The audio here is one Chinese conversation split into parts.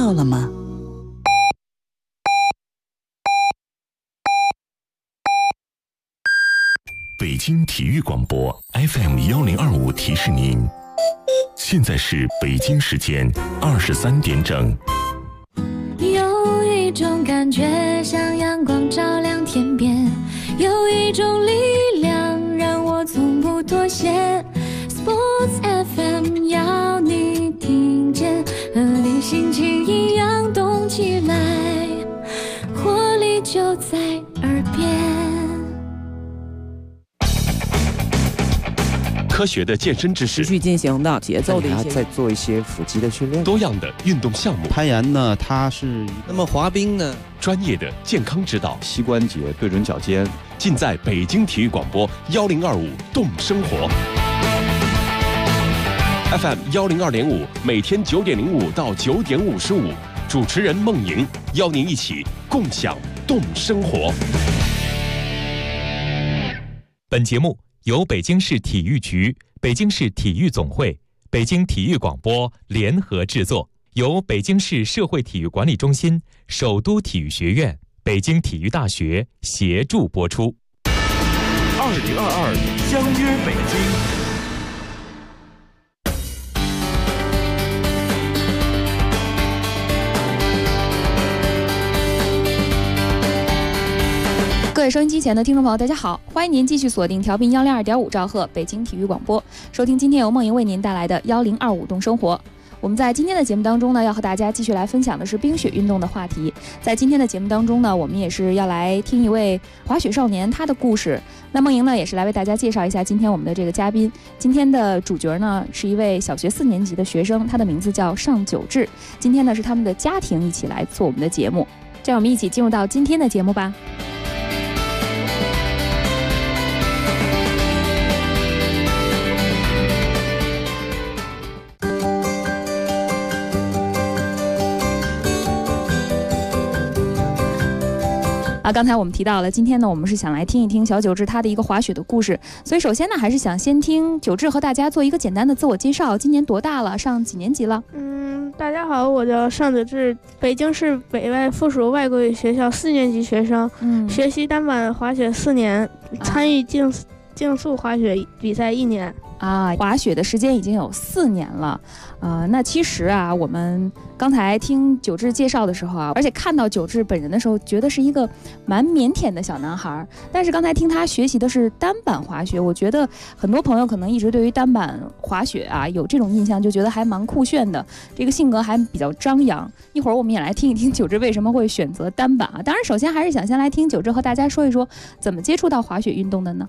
到了吗？ 北京体育广播 FM1025提示您，现在是北京时间23点整。 有一种感觉像阳光照亮天边，有一种力量让我从不妥协。 Sports FM 要你听见，和你心情一样动起来，活力就在耳边。 科学的健身知识， 持续进行的节奏的一些， 再做一些腹肌的训练， 多样的运动项目。 攀岩呢，它是那么滑冰呢， 专业的健康指导， 膝关节对准脚尖， 尽在北京体育广播1025动生活。FM 102.5，每天9点05到9点55，主持人梦莹邀您一起共享动生活。 本节目由北京市体育局、北京市体育总会、北京体育广播联合制作，由北京市社会体育管理中心、首都体育学院、北京体育大学协助播出。 2022相约北京。 各位收音机前的听众朋友，大家好，欢迎您继续锁定调频102.5兆赫北京体育广播，收听今天由梦莹为您带来的1025动生活。我们在今天的节目当中呢，要和大家继续来分享的是冰雪运动的话题。在今天的节目当中呢，我们也是要来听一位滑雪少年他的故事。那梦莹呢，也是来为大家介绍一下今天我们的这个嘉宾。今天的主角呢，是一位小学4年级的学生，他的名字叫尚九志。今天呢，是他们的家庭一起来做我们的节目，这样我们一起进入到今天的节目吧。刚才我们提到了，今天呢，我们是想来听一听小九志他的一个滑雪的故事。所以首先呢，还是想先听九志和大家做一个简单的自我介绍。今年多大了？上几年级了？ 大家好，我叫尚九志，北京市北外附属外国语学校4年级学生，学习单板滑雪4年，参与竞速滑雪比赛1年。 滑雪的时间已经有4年了，那其实啊，我们刚才听九志介绍的时候啊，而且看到九志本人的时候，觉得是一个蛮腼腆的小男孩。但是刚才听他学习的是单板滑雪，我觉得很多朋友可能一直对于单板滑雪啊有这种印象，就觉得还蛮酷炫的，这个性格还比较张扬。一会儿我们也来听一听九志为什么会选择单板啊。当然，首先还是想先来听九志和大家说一说怎么接触到滑雪运动的呢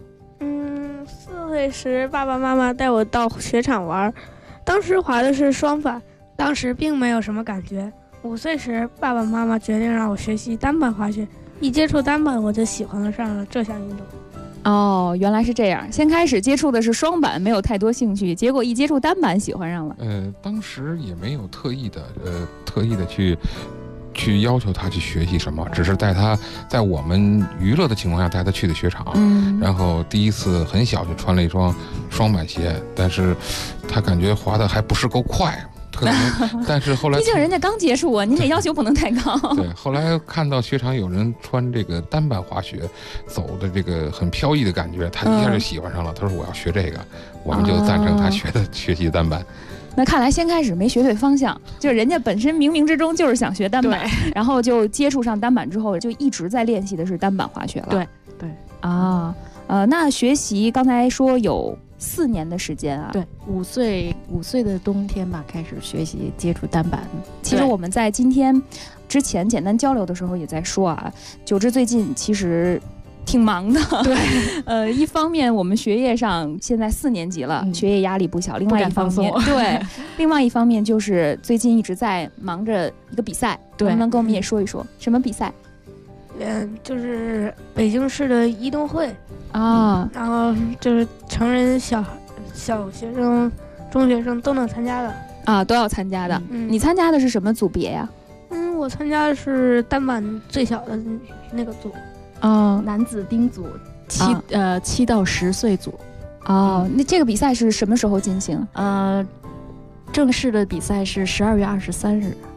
？4岁时，爸爸妈妈带我到雪场玩，当时滑的是双板，当时并没有什么感觉。5岁时，爸爸妈妈决定让我学习单板滑雪，一接触单板，我就喜欢上了这项运动。 原来是这样，先开始接触的是双板，没有太多兴趣，结果一接触单板喜欢上了。 当时也没有特意的去要求他去学习什么，只是带他在我们娱乐的情况下带他去的雪场，然后第一次很小就穿了一双双板鞋，但是他感觉滑的还不是够快，但是后来毕竟人家刚接触啊，您这要求不能太高。 对，后来看到雪场有人穿这个单板滑雪，走的这个很飘逸的感觉，他一下就喜欢上了。他说我要学这个，我们就赞成他学习单板。 那看来先开始没学对方向，就人家本身冥冥之中就是想学单板，然后就接触上单板之后，就一直在练习的是单板滑雪了。 对那学习刚才说有4年的时间啊？ 对，5岁的冬天吧，开始学习接触单板。 其实我们在今天之前简单交流的时候也在说啊，九志最近其实挺忙的， 对， 一方面我们学业上现在4年级了，学业压力不小，另外一方面，对，另外一方面就是最近一直在忙着一个比赛，能不能跟我们也说一说什么比赛？ 就是北京市的移动会然后就是成人小学生、中学生都能参加的都要参加的。你参加的是什么组别呀？ 我参加的是单板最小的那个组。 男子丁组，7到10岁组。 那这个比赛是什么时候进行？ 正式的比赛是12月23日。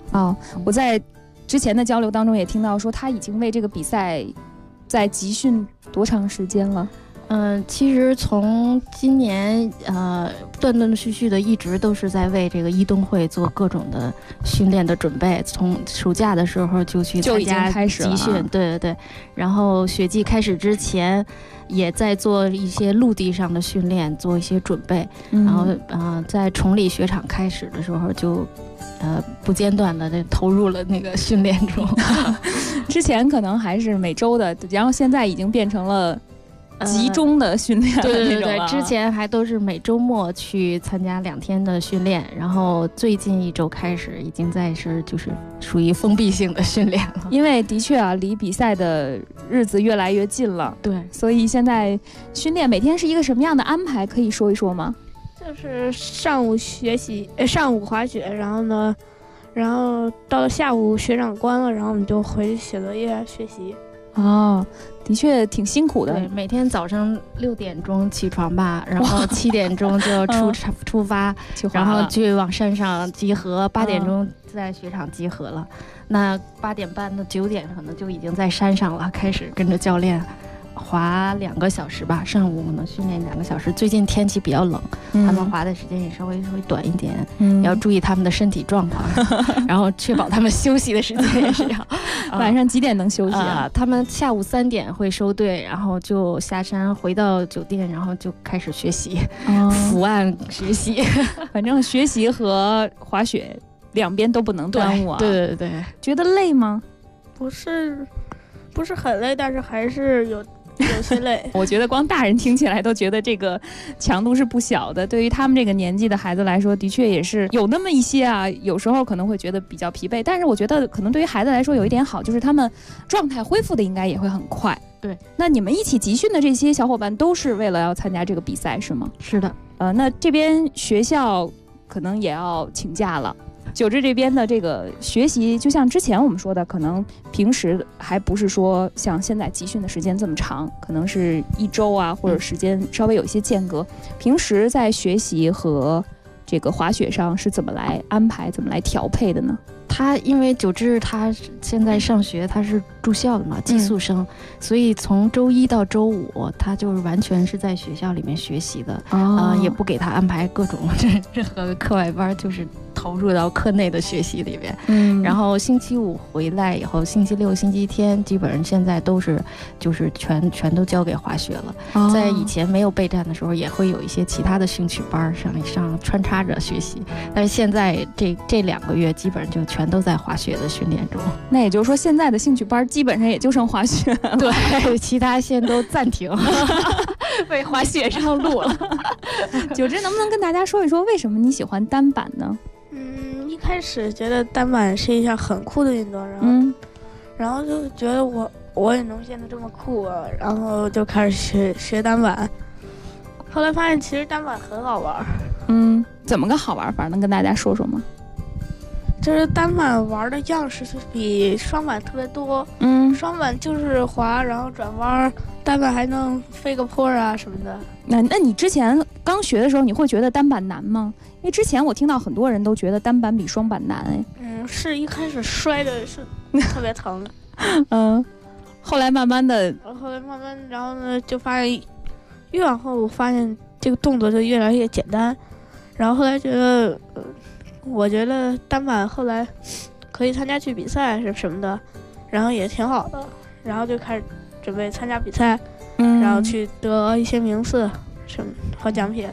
哦，我在之前的交流当中也听到说，他已经为这个比赛在集训多长时间了？ 其实从今年断断续续的一直都是在为这个一冬会做各种的训练的准备，从暑假的时候就去参加集训，对对对，然后雪季开始之前也在做一些陆地上的训练，做一些准备，然后在崇礼雪场开始的时候就不间断的投入了那个训练中。 之前可能还是每周的，然后现在已经变成了集中的训练了， 对对对，之前还都是每周末去参加2天的训练，然后最近1周开始已经就是属于封闭性的训练了。 因为的确啊，离比赛的日子越来越近了，对，所以现在训练每天是一个什么样的安排？可以说一说吗？ 就是上午学习，上午滑雪，然后到了下午雪场关了，然后我们就回去写作业学习。 哦，的确挺辛苦的。 对，每天早上6点钟起床吧，然后7点钟就出发，然后就往山上集合，8点钟在雪场集合了。那8点半到9点可能就已经在山上了，开始跟着教练滑2个小时吧，上午呢训练2个小时。最近天气比较冷，他们滑的时间也稍微短一点，要注意他们的身体状况，然后确保他们休息的时间也是要。 晚上几点能休息啊？ 他们下午3点会收队，然后就下山回到酒店，然后就开始学习，伏案学习。 反正学习和滑雪两边都不能耽误啊。 对对对， 觉得累吗？ 不是很累，但是还是有些累。 我觉得光大人听起来都觉得这个强度是不小的，对于他们这个年纪的孩子来说，的确也是有那么一些啊，有时候可能会觉得比较疲惫，但是我觉得可能对于孩子来说有一点好，就是他们状态恢复的应该也会很快。 对， 那你们一起集训的这些小伙伴都是为了要参加这个比赛是吗？ 是的。 那这边学校可能也要请假了。九志这边的这个学习，就像之前我们说的，可能平时还不是说像现在集训的时间这么长，可能是1周啊，或者时间稍微有一些间隔。平时在学习和这个滑雪上是怎么来安排、怎么来调配的呢？ 他因为九志他现在上学，他是住校的嘛，寄宿生，所以从周1到周5，他就是完全是在学校里面学习的，也不给他安排各种任何课外班，就是投入到课内的学习里边。然后星期5回来以后，星期6、星期天基本上现在都是就是全都交给滑雪了。在以前没有备战的时候，也会有一些其他的兴趣班上穿插着学习，但是现在这2个月基本上就全都在滑雪的训练中。 那也就是说，现在的兴趣班基本上也就剩滑雪了， 对，其他线都暂停，为滑雪上路了。 九志能不能跟大家说一说，为什么你喜欢单板呢？ 一开始觉得单板是一项很酷的运动，然后就觉得我也能变得这么酷啊，然后就开始学单板。后来发现其实单板很好玩。 怎么个好玩法？能跟大家说说吗？ 就是单板玩的样式是比双板特别多。双板就是滑，然后转弯，单板还能飞个坡啊什么的。 那你之前刚学的时候，你会觉得单板难吗？因为之前我听到很多人都觉得单板比双板难。 是一开始摔的是特别疼。 后来慢慢， 然后呢就发现越往后发现这个动作就越来越简单，然后后来觉得我觉得单板后来可以参加去比赛是什么的，然后也挺好的，然后就开始准备参加比赛，然后去得一些名次什么和奖品。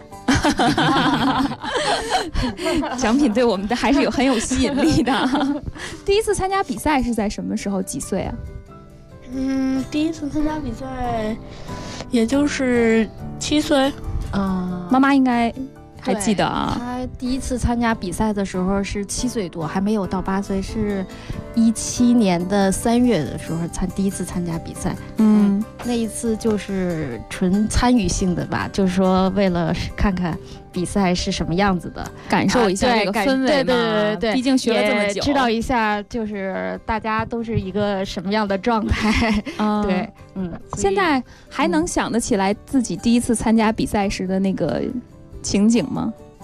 奖品对我们的还是很有吸引力的。第一次参加比赛是在什么时候？几岁啊？ 第一次参加比赛也就是7岁。 妈妈应该还记得啊。 他第一次参加比赛的时候是7岁多，还没有到8岁，是17年的3月的时候第一次参加比赛。那一次就是纯参与性的吧，就是说为了看看比赛是什么样子的， 感受一下这个氛围嘛。 对， 毕竟学了这么久， 知道一下就是大家都是一个什么样的状态。对， 现在还能想得起来自己第一次参加比赛时的那个情景吗？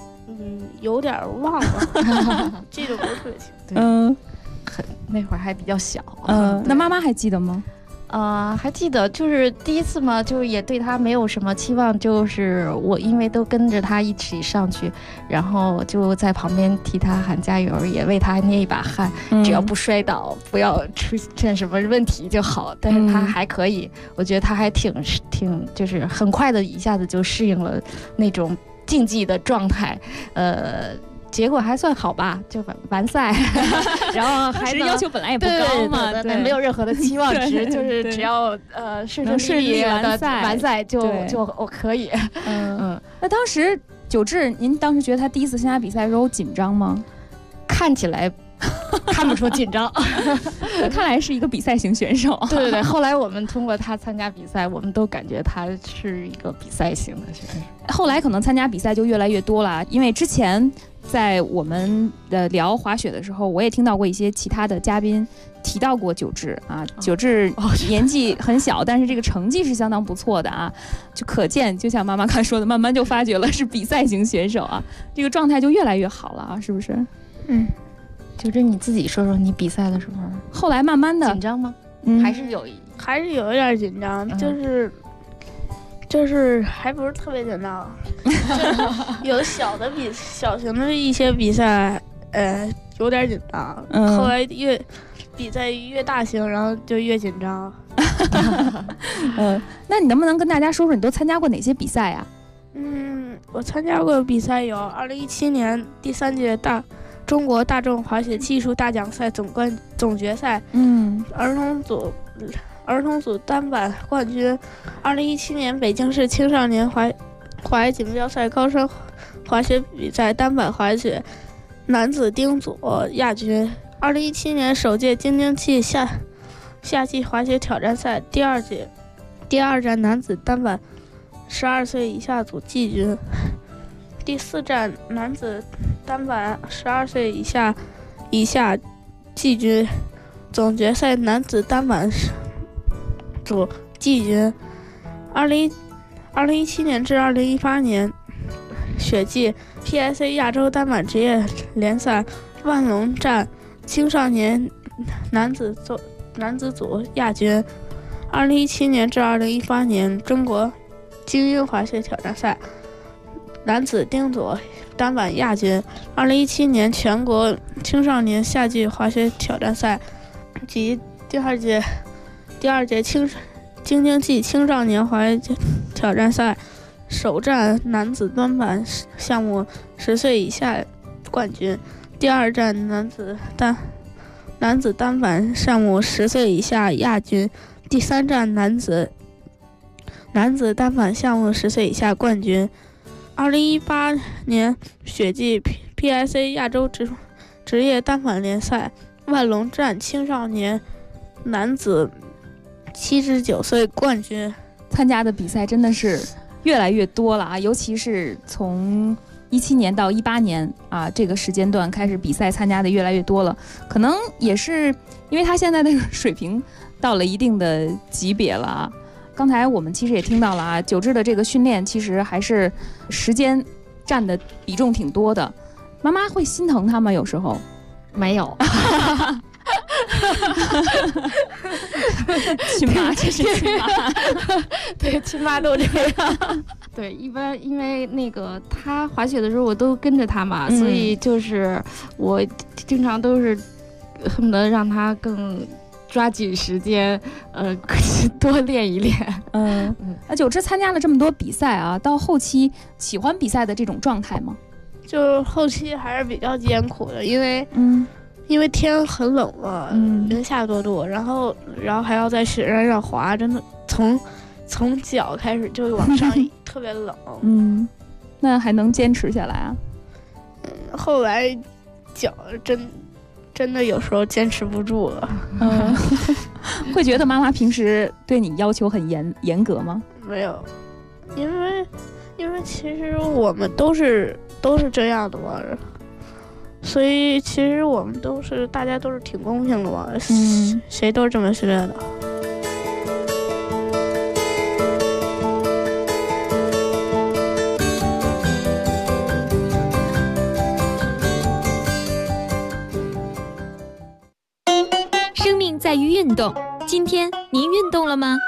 有点忘了，记得不是特别清。 那会儿还比较小。 那妈妈还记得吗？ 还记得，就是第一次嘛，就是也对他没有什么期望，就是我因为都跟着他一起上去，然后就在旁边替他喊加油，也为他捏一把汗，只要不摔倒，不要出现什么问题就好。但是他还可以，我觉得他还挺，就是很快的一下子就适应了那种竞技的状态，结果还算好吧，就完赛，然后还要求本来也不高嘛， 对，没有任何的期望值，就是只要顺利的完赛就我可以。 那当时九志，您当时觉得他第一次参加比赛的时候紧张吗？ 看起来看不出紧张， 看来是一个比赛型选手。 对，后来我们通过他参加比赛，我们都感觉他是一个比赛型的选手。 后来可能参加比赛就越来越多了，因为之前在我们的聊滑雪的时候，我也听到过一些其他的嘉宾提到过九志啊。九志年纪很小，但是这个成绩是相当不错的啊，就可见，就像妈妈刚才说的，慢慢就发觉了是比赛型选手啊，这个状态就越来越好了啊，是不是？ 九志，你自己说说，你比赛的时候， 后来慢慢的紧张吗？还是有一点紧张，就是还不是特别紧张，就是有小型的一些比赛，有点紧张。后来比赛越大型，然后就越紧张。 那你能不能跟大家说说你都参加过哪些比赛呀？ 我参加过比赛有2017年第3届中国大众滑雪技术大奖赛总决赛，儿童组单板冠军，2017年北京市青少年滑雪锦标赛高山滑雪比赛单板滑雪男子丁组亚军，2017年首届京津冀夏季滑雪挑战赛第二站男子单板12岁以下组季军，第4站男子单板12岁以下季军，总决赛男子单板组季军。2017年至2018年雪季 PSA 亚洲单板职业联赛万隆站青少年男子组亚军。2017年至2018年中国精英滑雪挑战赛男子丁组单板亚军。2017年全国青少年夏季滑雪挑战赛及第二届京津冀青少年滑雪挑战赛首站男子单板项目10岁以下冠军，第2站男子单板项目10岁以下亚军，第3站男子单板项目10岁以下冠军。2018年雪季 PSA 亚洲职业单板联赛万隆站青少年男子7至9岁冠军。 参加的比赛真的是越来越多了啊，尤其是从17年到18年啊这个时间段开始，比赛参加的越来越多了，可能也是因为他现在的水平到了一定的级别了啊。刚才我们其实也听到了啊，九志的这个训练其实还是时间占的比重挺多的。妈妈会心疼他吗？有时候没有。 亲妈，这是亲妈。 对，亲妈都这样。对，一般因为那个他滑雪的时候我都跟着他嘛，所以就是我经常都是恨不得让他更抓紧时间，多练一练。 那九志参加了这么多比赛啊，到后期喜欢比赛的这种状态吗？ 就后期还是比较艰苦的，因为天很冷嘛，零下多度，然后还要在雪山上滑，真的从脚开始就往上特别冷。 那还能坚持下来啊？ 后来脚真的有时候坚持不住了。 会觉得妈妈平时对你要求很严格吗？ 没有，因为其实我们都是这样的嘛，所以其实我们大家都是挺公平的嘛，谁都是这么训练的。 生命在于运动。今天您运动了吗？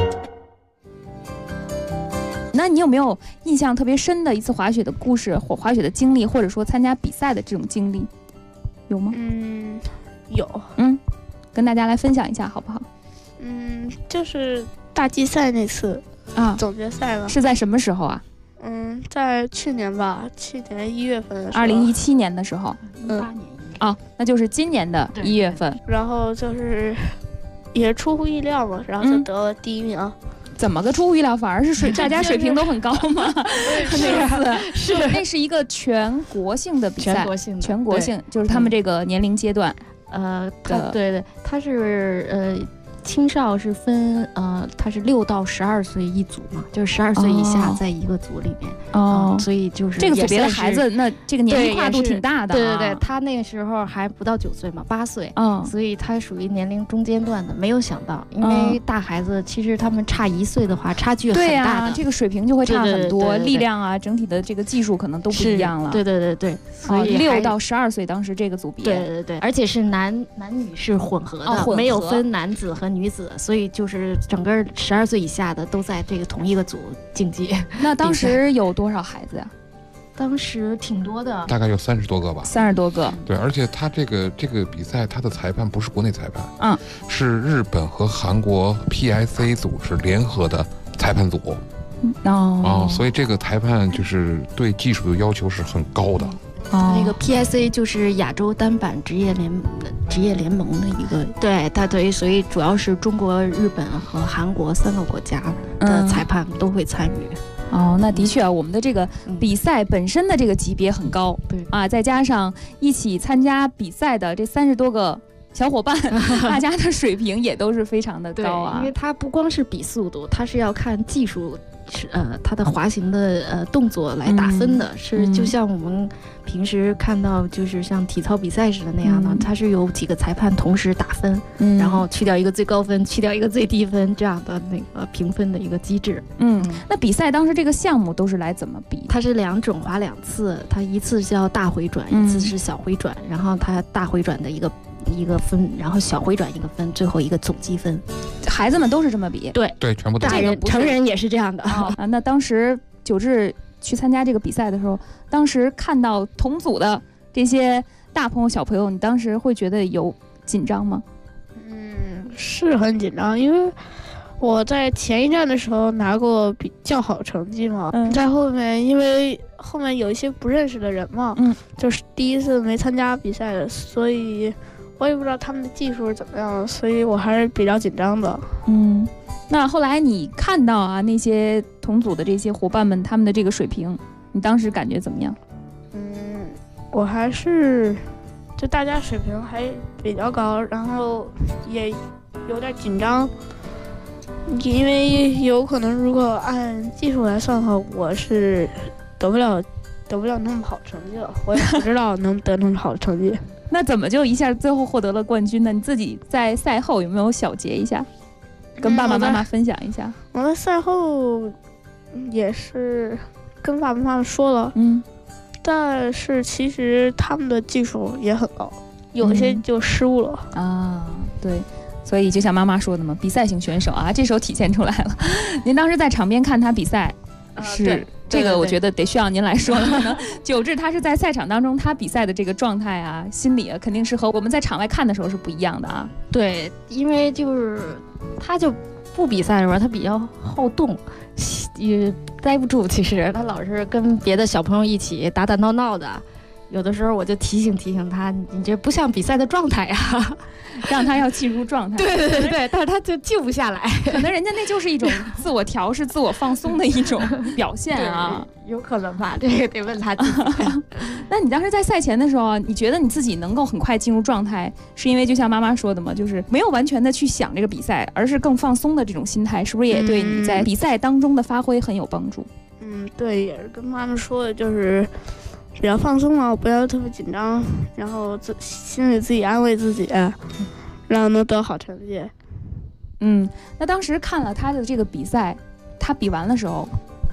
那你有没有印象特别深的一次滑雪的故事或滑雪的经历，或者说参加比赛的这种经历，有吗？ 有。 跟大家来分享一下好不好？ 就是大季赛那次啊， 总决赛了。 是在什么时候啊？ 在去年吧，去年1月份的时候。 2017年的时候。 18年。 那就是今年的1月份。 然后就是也出乎意料嘛，然后就得了第1名。 怎么个出乎意料？反而是大家水平都很高吗？那是一个全国性的比赛，全国性就是他们这个年龄阶段。 对，他是青少是分他是6到12岁一组嘛，就是12岁以下在一个组里面。所以就是这个组别的孩子，那这个年龄跨度挺大的。 对，他那个时候还不到9岁嘛，8岁。所以他属于年龄中间段的。没有想到，因为大孩子其实他们差1岁的话，差距很大的。 这个水平就会差很多，力量啊，整体的这个技术可能都不一样了。 对。所以 6到12岁当时这个组别。 对，而且是男女是混合的，没有分男子和女子，所以就是整个12岁以下的都在这个同一个组竞技。 那当时有多少孩子呀？ 当时挺多的， 大概有30多个吧。 30多个。 对，而且他这个比赛，他的裁判不是国内裁判，是日本和韩国 PIC 组织联合的裁判组。所以这个裁判就是对技术的要求是很高的。 那个 PIC 就是亚洲单板职业联盟的一个，对，所以主要是中国、日本和韩国3个国家的裁判都会参与。 那的确啊，我们的这个比赛本身的这个级别很高，再加上一起参加比赛的这30多个小伙伴，大家的水平也都是非常的高啊。 因为它不光是比速度，它是要看技术。它的滑行的动作来打分的，是就像我们平时看到就是像体操比赛似的那样的，它是有几个裁判同时打分，然后去掉一个最高分，去掉一个最低分，这样的那个评分的一个机制。 那比赛当时这个项目都是来怎么比？ 它是2种，滑2次，它一次叫大回转，一次是小回转，然后它大回转的一个分，然后小回转1个分，最后一个总积分。 孩子们都是这么比？ 对，全部都大人成人也是这样的。 那当时九志去参加这个比赛的时候，当时看到同组的这些大朋友小朋友，你当时会觉得有紧张吗？ 是很紧张，因为我在前一站的时候拿过比较好成绩嘛，在后面因为后面有一些不认识的人嘛，就是第一次没参加比赛的，所以我也不知道他们的技术是怎么样，所以我还是比较紧张的。 那后来你看到啊那些同组的这些伙伴们他们的这个水平，你当时感觉怎么样？ 我还是就大家水平还比较高，然后也有点紧张，因为有可能如果按技术来算的话，我是得不了那么好成绩了，我也不知道能得那么好的成绩。 那怎么就一下最后获得了冠军呢？你自己在赛后有没有小结一下，跟爸爸妈妈分享一下？ 我在赛后也是跟爸爸妈妈说了，但是其实他们的技术也很高，有些就失误了。 对，所以就像妈妈说的嘛，比赛型选手啊，这时候体现出来了。您当时在场边看他比赛，是这个我觉得得需要您来说了。可能九志他是在赛场当中，他比赛的这个状态啊、心理啊，肯定是和我们在场外看的时候是不一样的啊。 对，因为就是他就不比赛的时候，他比较好动，也待不住。其实他老是跟别的小朋友一起打打闹闹的。有的时候我就提醒他，你这不像比赛的状态啊， 让他要进入状态。 对，但是他就静不下来， 可能人家那就是一种自我调试、自我放松的一种表现啊， 有可能吧？这个得问他自己。 那你当时在赛前的时候，你觉得你自己能够很快进入状态，是因为就像妈妈说的嘛，就是没有完全的去想这个比赛，而是更放松的这种心态，是不是也对你在比赛当中的发挥很有帮助？ 对，也是跟妈妈说的，就是比较放松嘛，不要特别紧张，然后心里自己安慰自己，然后能得好成绩。 那当时看了他的这个比赛，他比完的时候，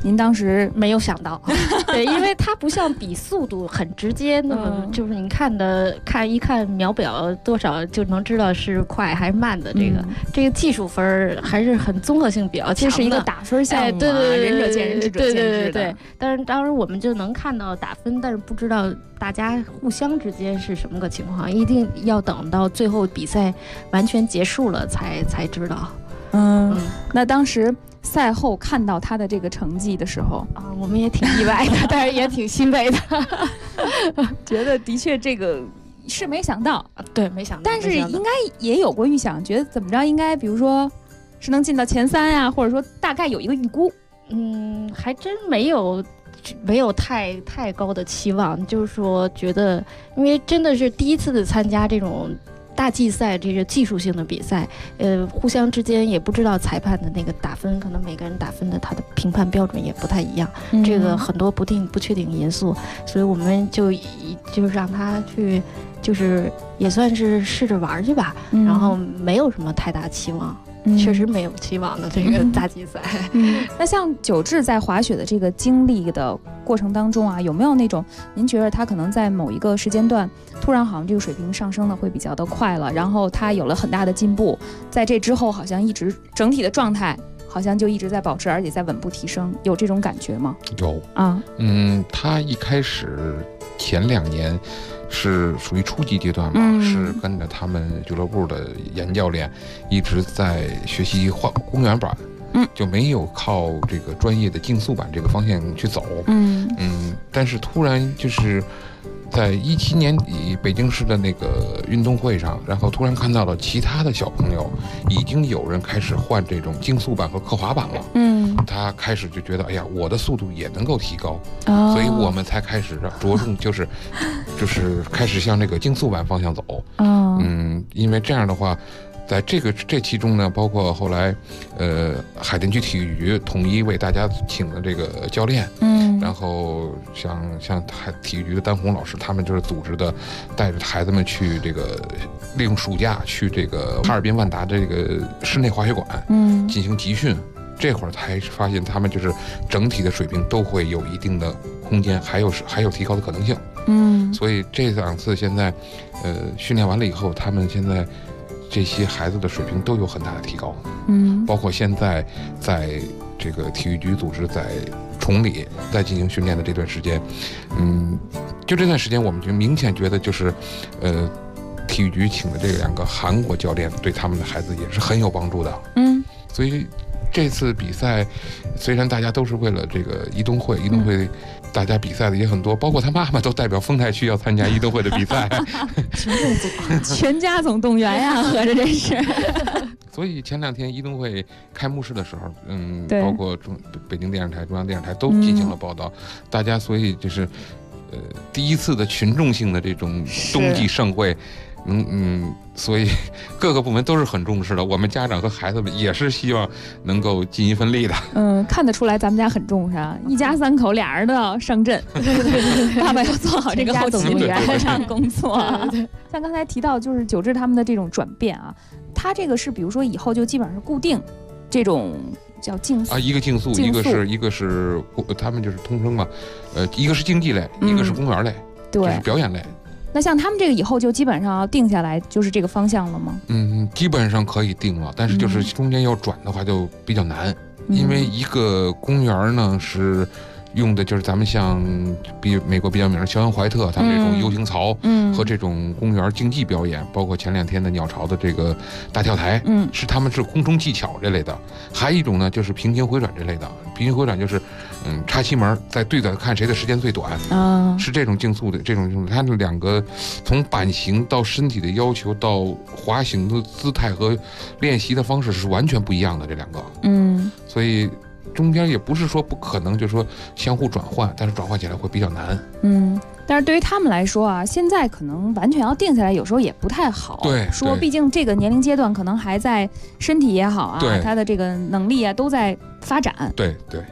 您当时没有想到，对，因为它不像比速度很直接，那么就是你看一看秒表多少就能知道是快还是慢的。这个技术分还是很综合性比较强的， 这是一个打分项目， 对， 仁者见仁，智者见智的。 对。但是当然我们就能看到打分，但是不知道大家互相之间是什么个情况，一定要等到最后比赛完全结束了才知道。 那当时赛后看到他的这个成绩的时候啊，我们也挺意外的，但是也挺欣慰的， 觉得的确这个是没想到， 对，没想到， 但是应该也有过预想，觉得怎么着应该，比如说是能进到前3呀，或者说大概有一个预估。 还真没有太高的期望，就是说觉得，因为真的是第一次参加这种大季赛，这个技术性的比赛，互相之间也不知道裁判的那个打分，可能每个人打分的他的评判标准也不太一样，这个很多不确定因素，所以我们就让他去，就是也算是试着玩去吧，然后没有什么太大期望。确实没有期望的这个大季赛。 那像九志在滑雪的这个经历的过程当中啊，有没有那种您觉得他可能在某一个时间段突然好像这个水平上升的会比较的快了，然后他有了很大的进步，在这之后好像一直整体的状态好像就一直在保持，而且在稳步提升，有这种感觉吗？ 有啊， 他一开始前2年是属于初级阶段嘛，是跟着他们俱乐部的严教练一直在学习公园板，就没有靠这个专业的竞速板这个方向去走，但是突然就是在17年底北京市的那个运动会上，然后突然看到了其他的小朋友已经有人开始换这种竞速板和刻滑板了，他开始就觉得哎呀，我的速度也能够提高，所以我们才开始着重就是开始向这个竞速板方向走，因为这样的话在这其中呢，包括后来海淀区体育局统一为大家请的这个教练，然后像体育局的丹红老师，他们就是组织的，带着孩子们去这个利用暑假去这个哈尔滨万达这个室内滑雪馆进行集训，这会儿才发现他们就是整体的水平都会有一定的空间，还有提高的可能性。所以这2次现在训练完了以后，他们现在这些孩子的水平都有很大的提高，包括现在在这个体育局组织在崇礼在进行训练的这段时间，就这段时间我们就明显觉得就是体育局请的这2个韩国教练对他们的孩子也是很有帮助的，所以这次比赛虽然大家都是为了这个移动会大家比赛的也很多，包括他妈妈都代表丰台区要参加移动会的比赛， 全家总动员呀，合着这是。 所以前2天移动会开幕式的时候，包括北京电视台、中央电视台都进行了报道，大家所以就是第一次的群众性的这种冬季盛会。所以各个部门都是很重视的，我们家长和孩子们也是希望能够尽一份力的。 看得出来咱们家很重视啊，一家3口俩人都要上阵，爸爸要做好这个后勤员上工作。像刚才提到就是九志他们的这种转变啊，他这个是比如说以后就基本上是固定这种叫竞速啊，一个竞速，一个是他们就是通称嘛，一个是竞技类，一个是公园类， 对， 是表演类。 那像他们这个以后就基本上要定下来就是这个方向了吗？ 基本上可以定了，但是就是中间要转的话就比较难，因为一个公园呢是用的就是咱们像美国比较有名的肖恩怀特他们这种 U 型槽，和这种公园竞技表演，包括前2天的鸟巢的这个大跳台，他们是空中技巧这类的。还有一种呢就是平行回转这类的，平行回转就是插旗门再对着看谁的时间最短，是这种竞速的这种，它的2个从版型到身体的要求到滑行的姿态和练习的方式是完全不一样的，这2个，所以中间也不是说不可能，就是说相互转换，但是转换起来会比较难。 但是对于他们来说啊，现在可能完全要定下来，有时候也不太好。 对， 说毕竟这个年龄阶段可能还在身体也好啊，他的这个能力啊都在发展。 对。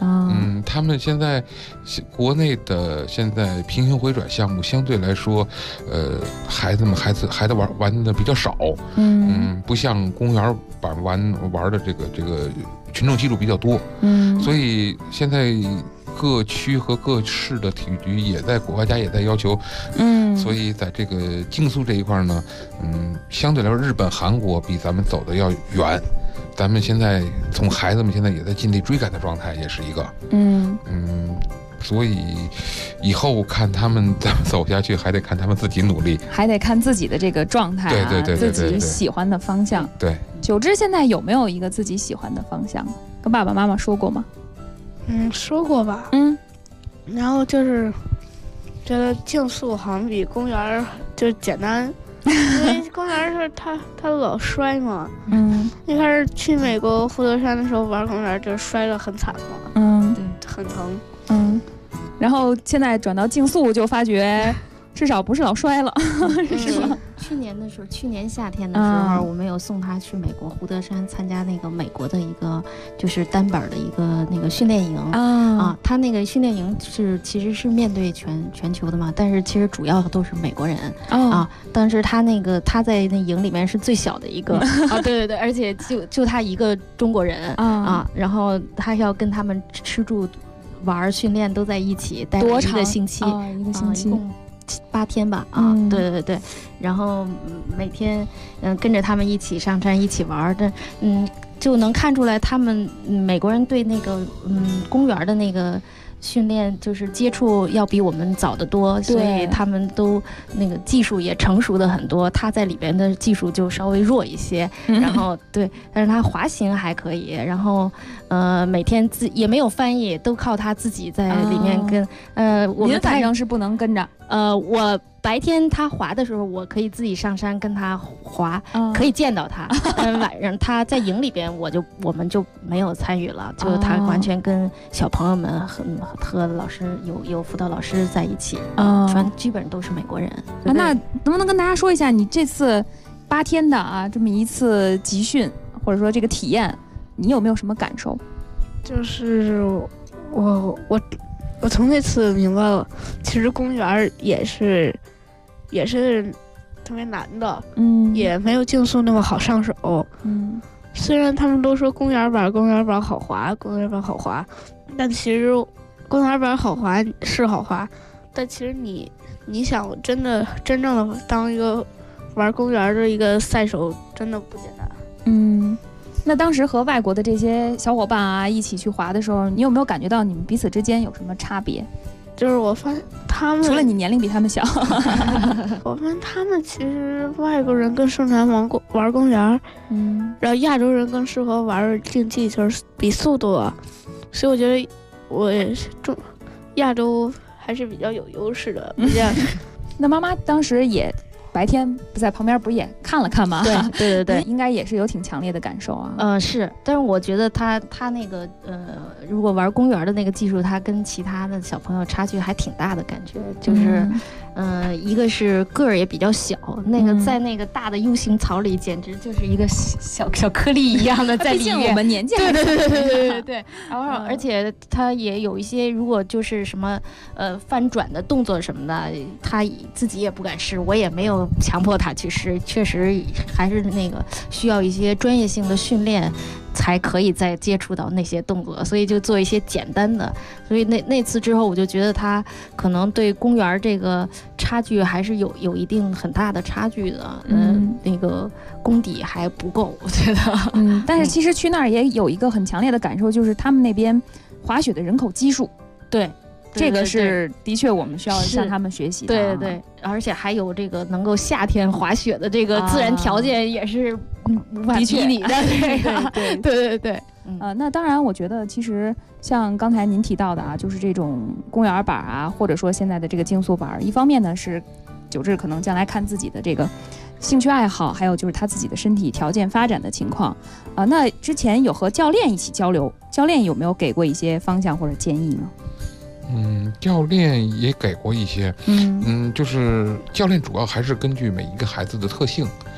他们现在国内的现在平行回转项目相对来说，孩子玩的比较少，不像公园版玩的这个群众基础比较多，所以现在各区和各市的体育局国家也在要求，所以在这个竞速这一块呢，相对来说日本、韩国比咱们走的要远。咱们现在从孩子们现在也在尽力追赶的状态，也是一个，所以以后看他们怎么走下去，还得看他们自己努力， 还得看自己的这个状态啊， 对， 自己喜欢的方向。 对， 九芝现在有没有一个自己喜欢的方向？跟爸爸妈妈说过吗？ 说过吧。然后就是觉得竞速好像比公园就简单。因为公园是他老摔嘛，一开始去美国胡德山的时候玩公园就摔得很惨嘛，对，很疼， 然后现在转到竞速就发觉至少不是老摔了，是吗？ 去年夏天的时候，我们有送他去美国胡德山参加那个美国的一个就是单板的一个那个训练营他那个训练营其实是面对全球的嘛，但是其实主要都是美国人但是他在那营里面是最小的一个对，而且就他一个中国人然后他要跟他们吃住玩训练都在一起，待了一个星期，一共8天吧对，然后每天跟着他们一起上山一起玩的，就能看出来他们美国人对那个公园的那个训练就是接触要比我们早得多，所以他们都那个技术也成熟的很多，他在里边的技术就稍微弱一些，然后对，但是他滑行还可以，然后每天也没有翻译，都靠他自己在里面跟我们反正是不能跟着我白天他滑的时候，我可以自己上山跟他滑，可以见到他。但晚上他在营里边，我们就没有参与了，就他完全跟小朋友们和老师有辅导老师在一起，全基本都是美国人。 那能不能跟大家说一下，你这次8天的这么一次集训，或者说这个体验，你有没有什么感受？ 就是我从那次明白了，其实公园也是特别难的，也没有竞速那么好上手，虽然他们都说公园板好滑，但其实公园板好滑是好滑，但其实你想真正的当一个玩公园的一个赛手，真的不简单。 那当时和外国的这些小伙伴一起去滑的时候，你有没有感觉到你们彼此之间有什么差别？ 就是我发现他们， 除了你年龄比他们小， 我发现他们其实外国人更擅长玩公园，然后亚洲人更适合玩竞技，就是比速度所以我觉得我也是亚洲还是比较有优势的。 那妈妈当时也白天不在旁边，不是也看了看吗？ 对， 应该也是有挺强烈的感受啊。 是，但是我觉得他那个如果玩公园的那个技术，他跟其他的小朋友差距还挺大的感觉，就是一个是个儿也比较小，那个在那个大的 U 型草里，简直就是一个小颗粒一样的在里面。 毕竟我们年纪还对，然后而且他也有一些，如果就是什么翻转的动作什么的，他自己也不敢试，我也没有强迫他去试，确实还是那个需要一些专业性的训练才可以再接触到那些动作，所以就做一些简单的。所以那次之后，我就觉得他可能对公园这个差距还是有一定很大的差距的。那个功底还不够，我觉得。 但是其实去那儿也有一个很强烈的感受，就是他们那边滑雪的人口基数， 对。 这个是的确我们需要向他们学习的。 对，而且还有这个能够夏天滑雪的这个自然条件也是无法比拟的。对。 那当然，我觉得其实像刚才您提到的就是这种公园板或者说现在的这个竞速板，一方面呢是九志可能将来看自己的这个兴趣爱好，还有就是他自己的身体条件发展的情况那之前有和教练一起交流，教练有没有给过一些方向或者建议呢？ 教练也给过一些，就是教练主要还是根据每一个孩子的特性，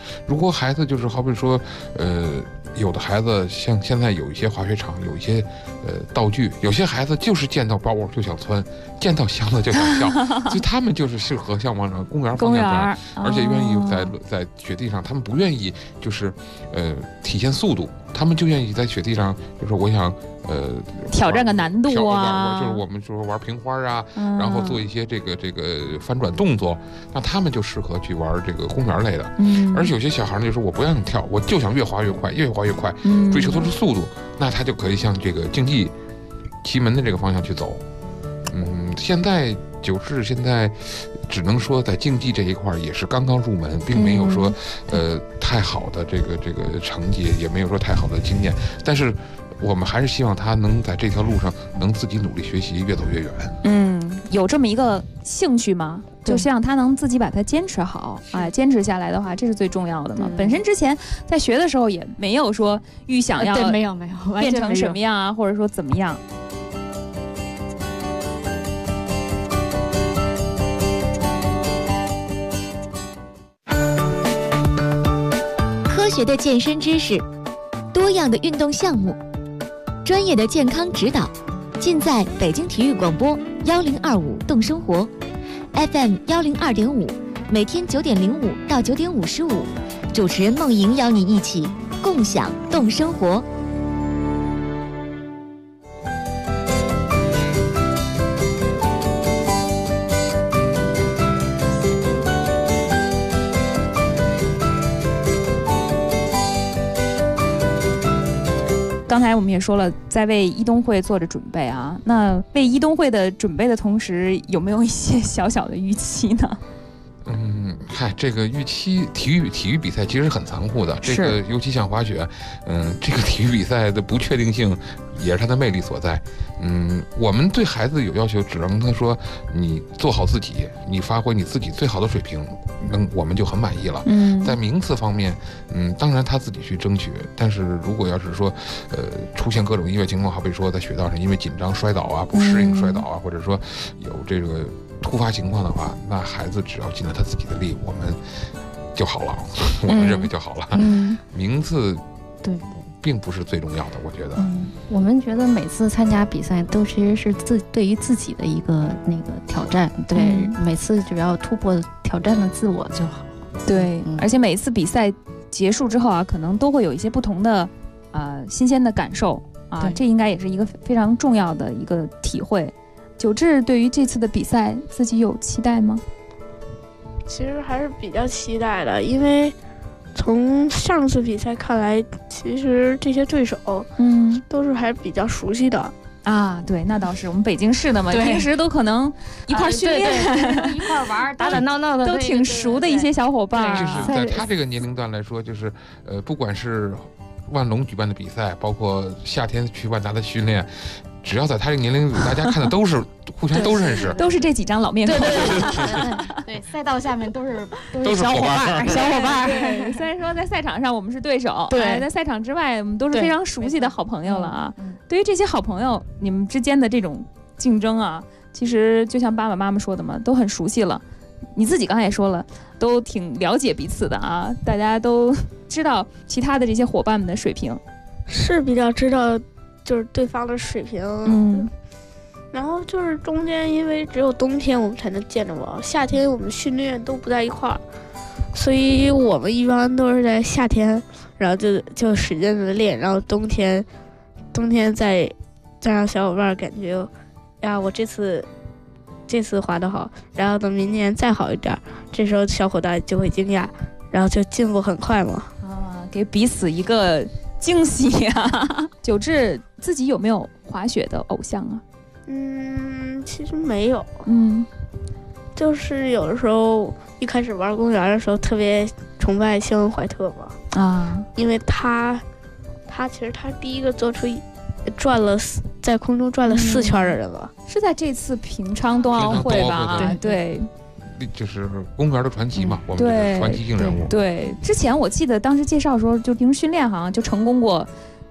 如果孩子就是好比说，有的孩子像现在有一些滑雪场有一些道具，有些孩子就是见到包就想窜，见到箱子就想跳，所以他们就是适合像往公园方向转，而且愿意在雪地上，他们不愿意就是体现速度，他们就愿意在雪地上，就是我想挑战个难度啊， 就是我们说玩平花啊，然后做一些这个翻转动作，那他们就适合去玩这个公园类的。而且有些小孩呢，就说我不让你跳，我就想越滑越快，越滑越快，追求的是速度，那他就可以向这个竞技奇门的这个方向去走。现在九志现在只能说在竞技这一块也是刚刚入门，并没有说太好的这个成绩，也没有说太好的经验，但是我们还是希望他能在这条路上能自己努力学习，越走越远。 有这么一个兴趣吗？就希望他能自己把它坚持好，坚持下来的话，这是最重要的嘛。本身之前在学的时候也没有说预想要没有变成什么样啊，或者说怎么样。 科学的健身知识，多样的运动项目，专业的健康指导，尽在北京体育广播1025动生活 FM 102.5，每天9点05到9点55，主持人梦莹邀你一起共享动生活。 刚才我们也说了，在为伊冬会做着准备啊。那为伊冬会的准备的同时，有没有一些小小的预期呢？ 这个预期，体育比赛其实很残酷的。这个尤其像滑雪，这个体育比赛的不确定性也是它的魅力所在。我们对孩子有要求，只能他说你做好自己，你发挥你自己最好的水平，我们就很满意了。在名次方面，当然他自己去争取，但是如果要是说，出现各种意外情况，好比说在雪道上因为紧张摔倒啊，不适应摔倒啊，或者说有这个突发情况的话，那孩子只要尽了他自己的力，我们就好了。我们认为就好了。名次对并不是最重要的，我觉得。 我们觉得每次参加比赛都其实是对于自己的一个挑战，对，每次只要突破挑战了自我就好。 对，而且每一次比赛结束之后啊，可能都会有一些不同的新鲜的感受啊，这应该也是一个非常重要的一个体会。九志对于这次的比赛自己有期待吗？ 其实还是比较期待的，因为从上次比赛看来，其实这些对手都是还比较熟悉的啊。对，那倒是，我们北京市的嘛，平时都可能一块训练、 一块玩、打打闹闹的， 都挺熟的一些小伙伴。 就是在他这个年龄段来说，就是不管是万隆举办的比赛，包括夏天去万达的训练，只要在他这个年龄，大家看的都是互相都认识， 都是这几张老面孔。 对，赛道下面都是小伙伴。 对，虽然说在赛场上我们是对手，对，在赛场之外我们都是非常熟悉的好朋友了啊。对于这些好朋友，你们之间的这种竞争啊，其实就像爸爸妈妈说的嘛，都很熟悉了。你自己刚才也说了，都挺了解彼此的啊，大家都知道其他的这些伙伴们的水平， 是比较知道就是对方的水平。然后就是中间因为只有冬天我们才能见着我，夏天我们训练都不在一块儿，所以我们一般都是在夏天，然后就使劲的练，然后冬天再让小伙伴感觉呀，我这次滑得好，然后等明年再好一点，这时候小伙伴就会惊讶，然后就进步很快嘛。 给彼此一个惊喜啊！九志自己有没有滑雪的偶像啊？ 其实没有。就是有的时候一开始玩公园的时候，特别崇拜谢文怀特嘛。因为他其实他第一个做出在空中转了4圈的人了。 是在这次平昌冬奥会吧？对。 就是公园的传奇嘛，我们这个传奇性人物。 对，之前我记得当时介绍说，就平时训练好像就成功过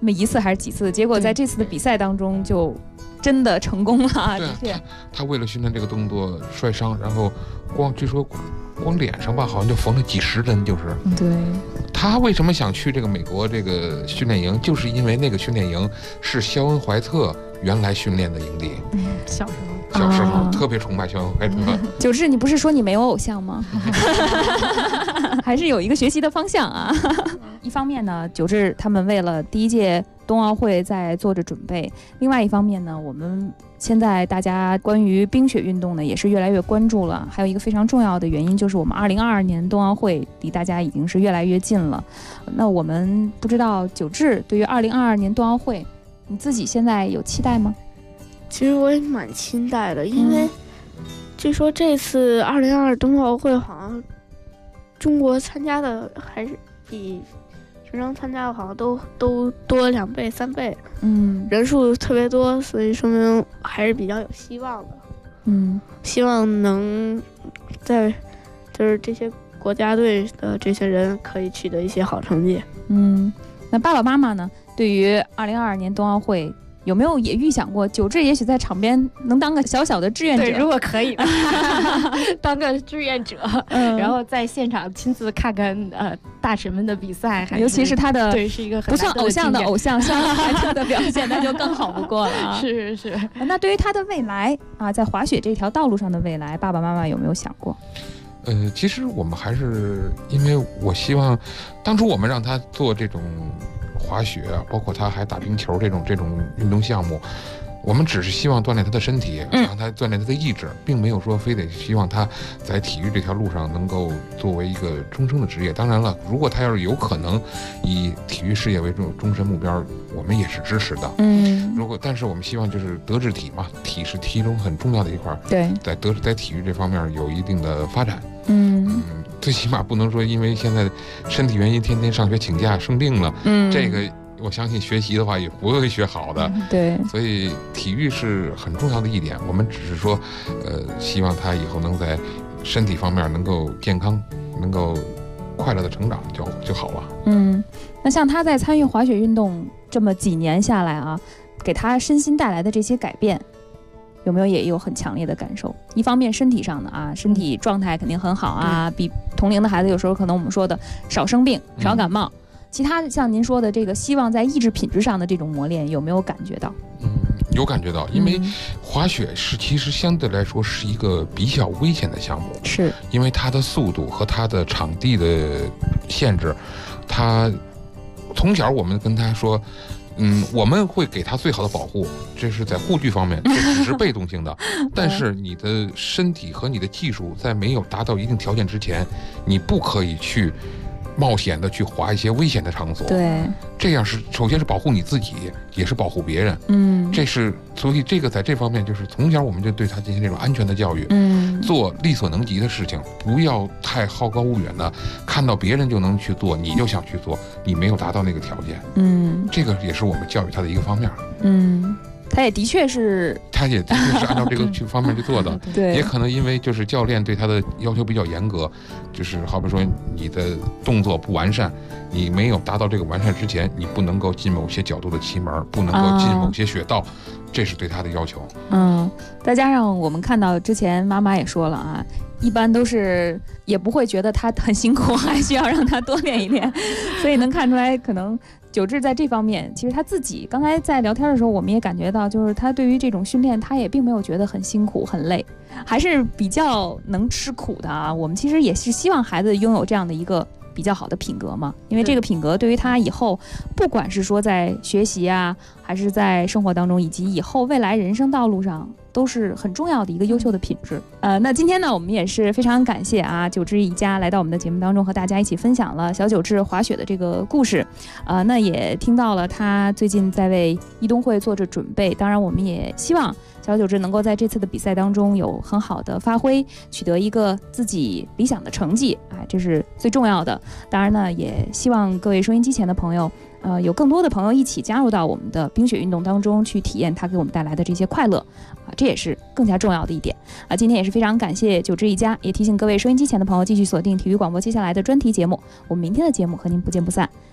那么一次还是几次，结果在这次的比赛当中就真的成功了。 对，他为了训练这个动作摔伤，然后据说光脸上吧，好像就缝了几10针，就是。 对。 他为什么想去这个美国这个训练营，就是因为那个训练营是肖恩·怀特原来训练的营地。 小时候特别崇拜肖恩·怀特。 九志，你不是说你没有偶像吗？还是有一个学习的方向啊。一方面呢，九志他们为了第1届冬奥会在做着准备，另外一方面呢，我们现在大家关于冰雪运动呢也是越来越关注了。还有一个非常重要的原因就是我们2022年冬奥会离大家已经是越来越近了。那我们不知道九志对于2022年冬奥会，你自己现在有期待吗？ 其实我也蛮期待的，因为据说这次2022冬奥会好像中国参加的还是比平常参加的好像都多2倍3倍，人数特别多，所以说明还是比较有希望的。希望能在就是这些国家队的这些人可以取得一些好成绩。 那爸爸妈妈呢？对于2022年冬奥会，有没有也预想过九志也许在场边能当个小小的志愿者？ 对，如果可以当个志愿者，然后在现场亲自看看大神们的比赛， 尤其是他的对是一个很不算偶像的偶像肖恩·怀特的表现，那就更好不过了啊！ 是。 那对于他的未来啊，在滑雪这条道路上的未来，爸爸妈妈有没有想过？ 其实我们还是因为我希望，当初我们让他做这种滑雪啊，包括他还打冰球这种运动项目，我们只是希望锻炼他的身体，让他锻炼他的意志，并没有说非得希望他在体育这条路上能够作为一个终生的职业。当然了，如果他要是有可能以体育事业为终身目标，我们也是支持的。但是我们希望就是德智体嘛，体是其中很重要的一块， 对， 在体育这方面有一定的发展。最起码不能说因为现在身体原因天天上学请假生病了，这个我相信学习的话也不会学好的。 对， 所以体育是很重要的一点。我们只是说，希望他以后能在身体方面能够健康，能够快乐的成长就好了。 那像他在参与滑雪运动这么几年下来啊，给他身心带来的这些改变，有没有也有很强烈的感受？一方面身体上的啊，身体状态肯定很好啊，比同龄的孩子有时候可能我们说的少生病、少感冒。其他像您说的这个希望在意志品质上的这种磨练，有没有感觉到？ 有感觉到，因为滑雪其实相对来说是一个比较危险的项目， 是因为它的速度和它的场地的限制，它从小我们跟他说，我们会给他最好的保护，这是在护具方面，这只是被动性的。但是你的身体和你的技术在没有达到一定条件之前，你不可以去冒险的去滑一些危险的场所。 对， 这样是首先是保护你自己，也是保护别人。所以这个在这方面就是从小我们就对他进行这种安全的教育。做力所能及的事情，不要太好高骛远的，看到别人就能去做，你就想去做，你没有达到那个条件。这个也是我们教育他的一个方面。 他也的确是按照这个方面去做的。 对， 也可能因为就是教练对他的要求比较严格，就是好比说你的动作不完善，你没有达到这个完善之前，你不能够进某些角度的旗门，不能够进某些雪道，这是对他的要求。 再加上我们看到之前妈妈也说了啊，一般都是也不会觉得他很辛苦，还需要让他多练一练，所以能看出来可能九志在这方面，其实他自己刚才在聊天的时候，我们也感觉到，就是他对于这种训练，他也并没有觉得很辛苦、很累，还是比较能吃苦的啊。我们其实也是希望孩子拥有这样的一个比较好的品格嘛，因为这个品格对于他以后，不管是说在学习啊，还是在生活当中，以及以后未来人生道路上，都是很重要的一个优秀的品质。那今天呢，我们也是非常感谢啊，九志一家来到我们的节目当中，和大家一起分享了小九志滑雪的这个故事。那也听到了他最近在为伊冬会做着准备，当然我们也希望小九志能够在这次的比赛当中有很好的发挥，取得一个自己理想的成绩，这是最重要的。当然呢，也希望各位收音机前的朋友，有更多的朋友一起加入到我们的冰雪运动当中去体验它给我们带来的这些快乐，这也是更加重要的一点。今天也是非常感谢九志一家，也提醒各位收音机前的朋友继续锁定体育广播接下来的专题节目，我们明天的节目和您不见不散。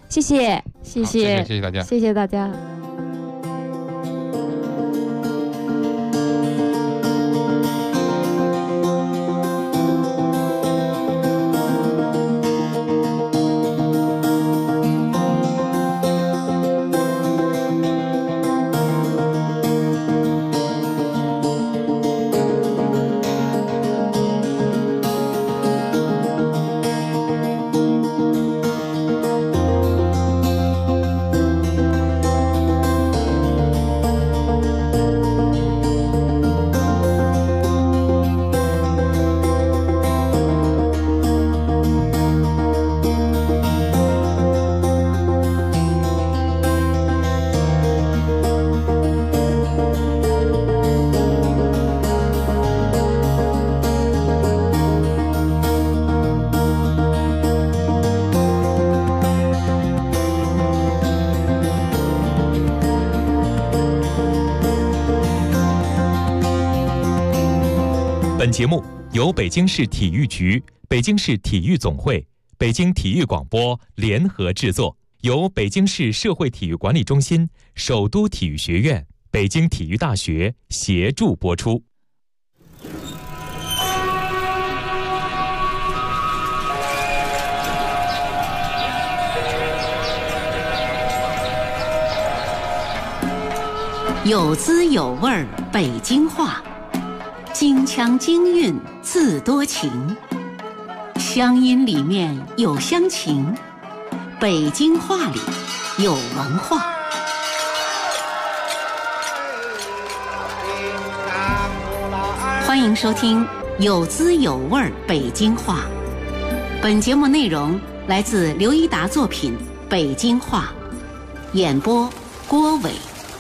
谢谢， 谢谢谢大家， 谢谢大家。 本节目由北京市体育局、北京市体育总会、北京体育广播联合制作，由北京市社会体育管理中心、首都体育学院、北京体育大学协助播出。 有滋有味儿北京话，京腔京韵自多情，乡音里面有乡情，北京话里有文化。欢迎收听有滋有味儿北京话。本节目内容来自刘一达作品《北京话》，演播郭伟。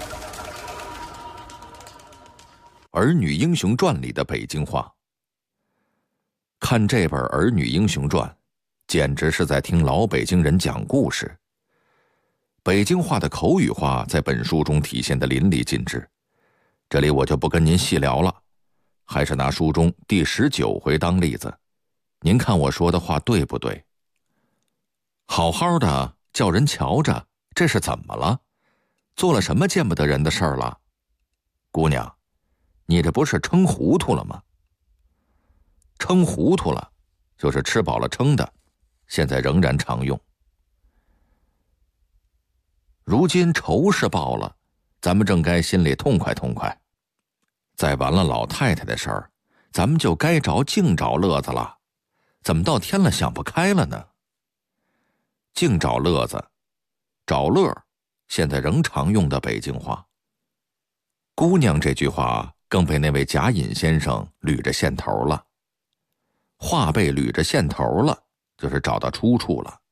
《儿女英雄传》里的北京话。看这本《儿女英雄传》，简直是在听老北京人讲故事。北京话的口语化在本书中体现得淋漓尽致，这里我就不跟您细聊了，还是拿书中第19回当例子，您看我说的话对不对？好好的叫人瞧着，这是怎么了？做了什么见不得人的事儿了？姑娘，你这不是撑糊涂了吗？撑糊涂了，就是吃饱了撑的，现在仍然常用。如今仇是报了，咱们正该心里痛快痛快。再完了老太太的事儿，咱们就该着净找乐子了，怎么到天了想不开了呢？净找乐子，找乐，现在仍常用的北京话。姑娘这句话更被那位贾隐先生捋着线头了。话被捋着线头了，就是找到出处了。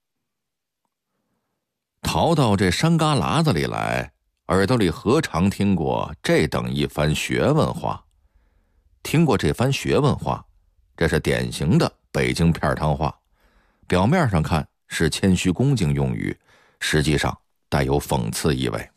逃到这山旮旯子里来，耳朵里何尝听过这等一番学问话？听过这番学问话，这是典型的北京片汤话，表面上看是谦虚恭敬用语，实际上带有讽刺意味。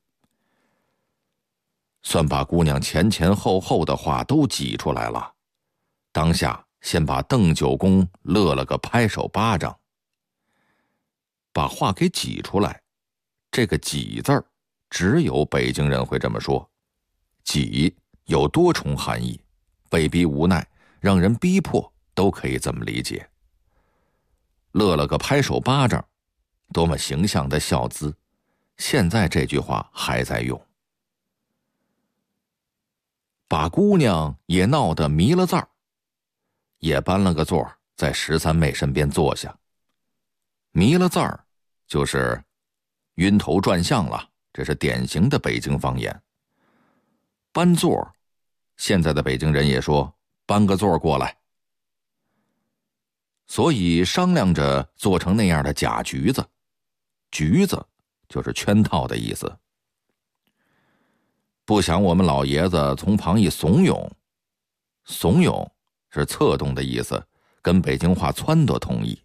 算把姑娘前前后后的话都挤出来了，当下先把邓九公乐了个拍手巴掌。把话给挤出来，这个挤字儿只有北京人会这么说。挤有多重含义，被逼无奈，让人逼迫，都可以这么理解。乐了个拍手巴掌，多么形象的笑姿，现在这句话还在用。把姑娘也闹得迷了字儿，也搬了个座在13妹身边坐下。迷了字儿就是晕头转向了，这是典型的北京方言。搬座，现在的北京人也说搬个座过来。所以商量着做成那样的假局子，局子就是圈套的意思。不想我们老爷子从旁一怂恿，怂恿是策动的意思，跟北京话撺掇同义。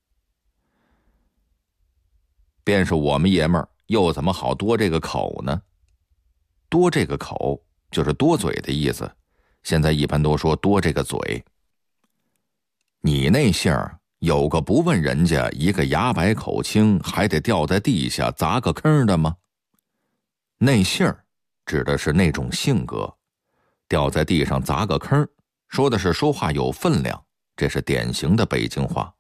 便是我们爷们儿又怎么好多这个口呢？多这个口就是多嘴的意思，现在一般都说多这个嘴。你那姓有个不问人家一个牙白口清还得掉在地下砸个坑的吗？那性儿指的是那种性格，掉在地上砸个坑，说的是说话有分量，这是典型的北京话。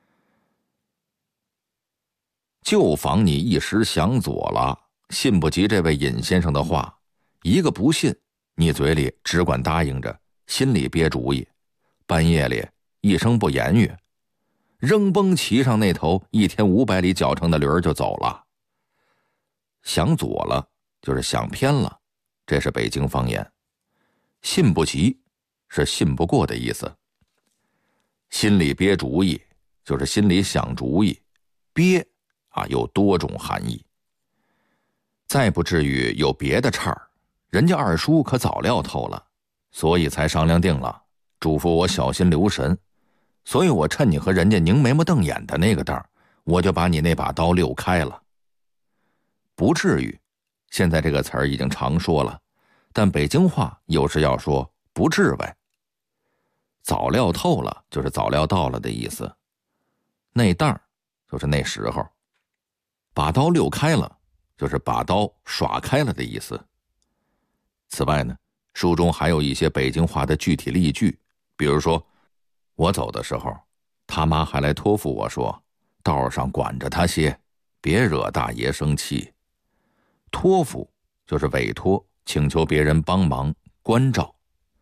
就防你一时想左了，信不及这位尹先生的话，一个不信，你嘴里只管答应着，心里憋主意，半夜里一声不言语，扔崩骑上那头1天500里脚程的驴儿就走了。想左了就是想偏了，这是北京方言。信不及是信不过的意思。心里憋主意就是心里想主意，憋有多种含义。再不至于有别的岔儿，人家二叔可早料透了，所以才商量定了，嘱咐我小心留神。所以我趁你和人家拧眉毛瞪眼的那个当，我就把你那把刀溜开了。不至于，现在这个词儿已经常说了，但北京话有时要说不至为。早料透了就是早料到了的意思，那当就是那时候。把刀溜开了就是把刀耍开了的意思。此外呢，书中还有一些北京话的具体例句，比如说我走的时候，他妈还来托付我说，道上管着他些，别惹大爷生气。托付就是委托，请求别人帮忙关照。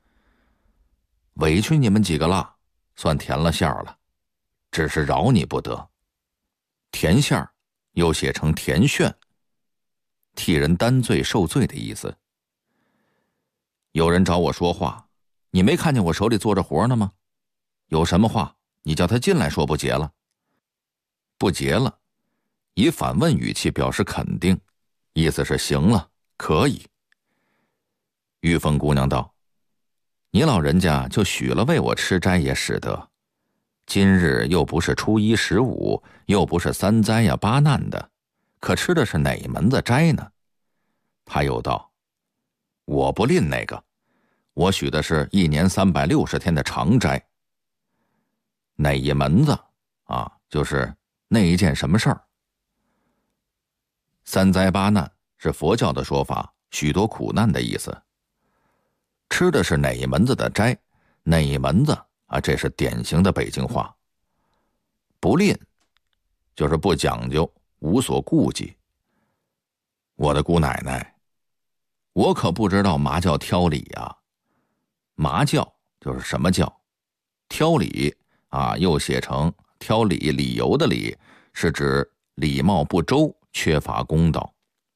委屈你们几个了，算填了馅儿了，只是饶你不得。填馅儿又写成填炫，替人担罪受罪的意思。有人找我说话，你没看见我手里做着活呢吗？有什么话你叫他进来说，不结了。不结了，以反问语气表示肯定，意思是行了，可以。玉凤姑娘道，你老人家就许了为我吃斋也使得，今日又不是初一15，又不是3灾呀8难的，可吃的是哪门子斋呢？他又道，我不吝那个，我许的是1年360天的长斋。哪一门子就是那一件什么事儿。3灾8难是佛教的说法，许多苦难的意思。吃的是哪一门子的斋，哪一门子这是典型的北京话。不吝就是不讲究，无所顾忌。我的姑奶奶，我可不知道嘛叫挑理呀。嘛叫就是什么叫，挑理又写成挑理，理由的理，是指礼貌不周，缺乏公道。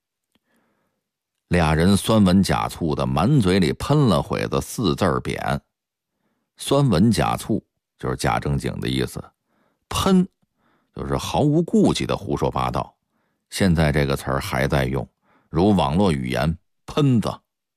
俩人酸文假醋的满嘴里喷了会子4字匾。酸文假醋就是假正经的意思，喷就是毫无顾忌的胡说八道。现在这个词儿还在用，如网络语言喷子。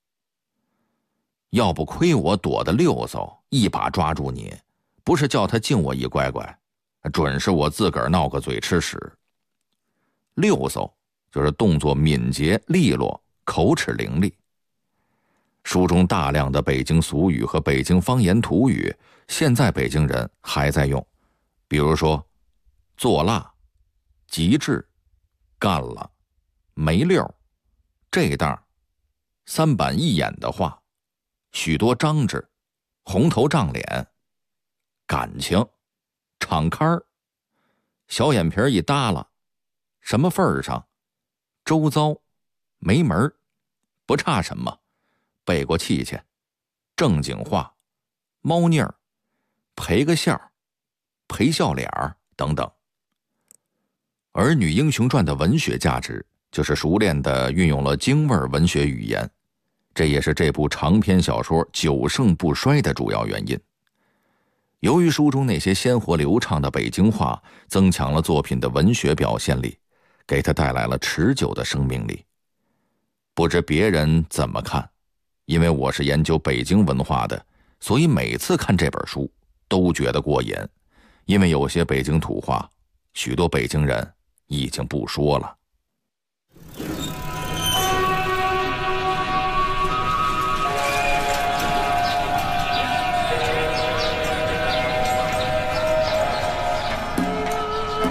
要不亏我躲得溜嗖，一把抓住你，不是叫他敬我一乖乖，准是我自个儿闹个嘴吃屎。溜嗖就是动作敏捷利落，口齿伶俐。书中大量的北京俗语和北京方言土语，现在北京人还在用，比如说做辣、极致、干了、没溜、这当、3板一眼的话、许多张纸、红头胀脸、感情、敞开儿、小眼皮一耷拉、什么份儿上、周遭、没门、不差什么、背过气去、正经话、猫腻儿、赔个笑、赔笑脸儿等等。《儿女英雄传》的文学价值就是熟练地运用了京味文学语言，这也是这部长篇小说久盛不衰的主要原因。由于书中那些鲜活流畅的北京话增强了作品的文学表现力，给它带来了持久的生命力。不知别人怎么看，因为我是研究北京文化的，所以每次看这本书都觉得过瘾，因为有些北京土话，许多北京人已经不说了。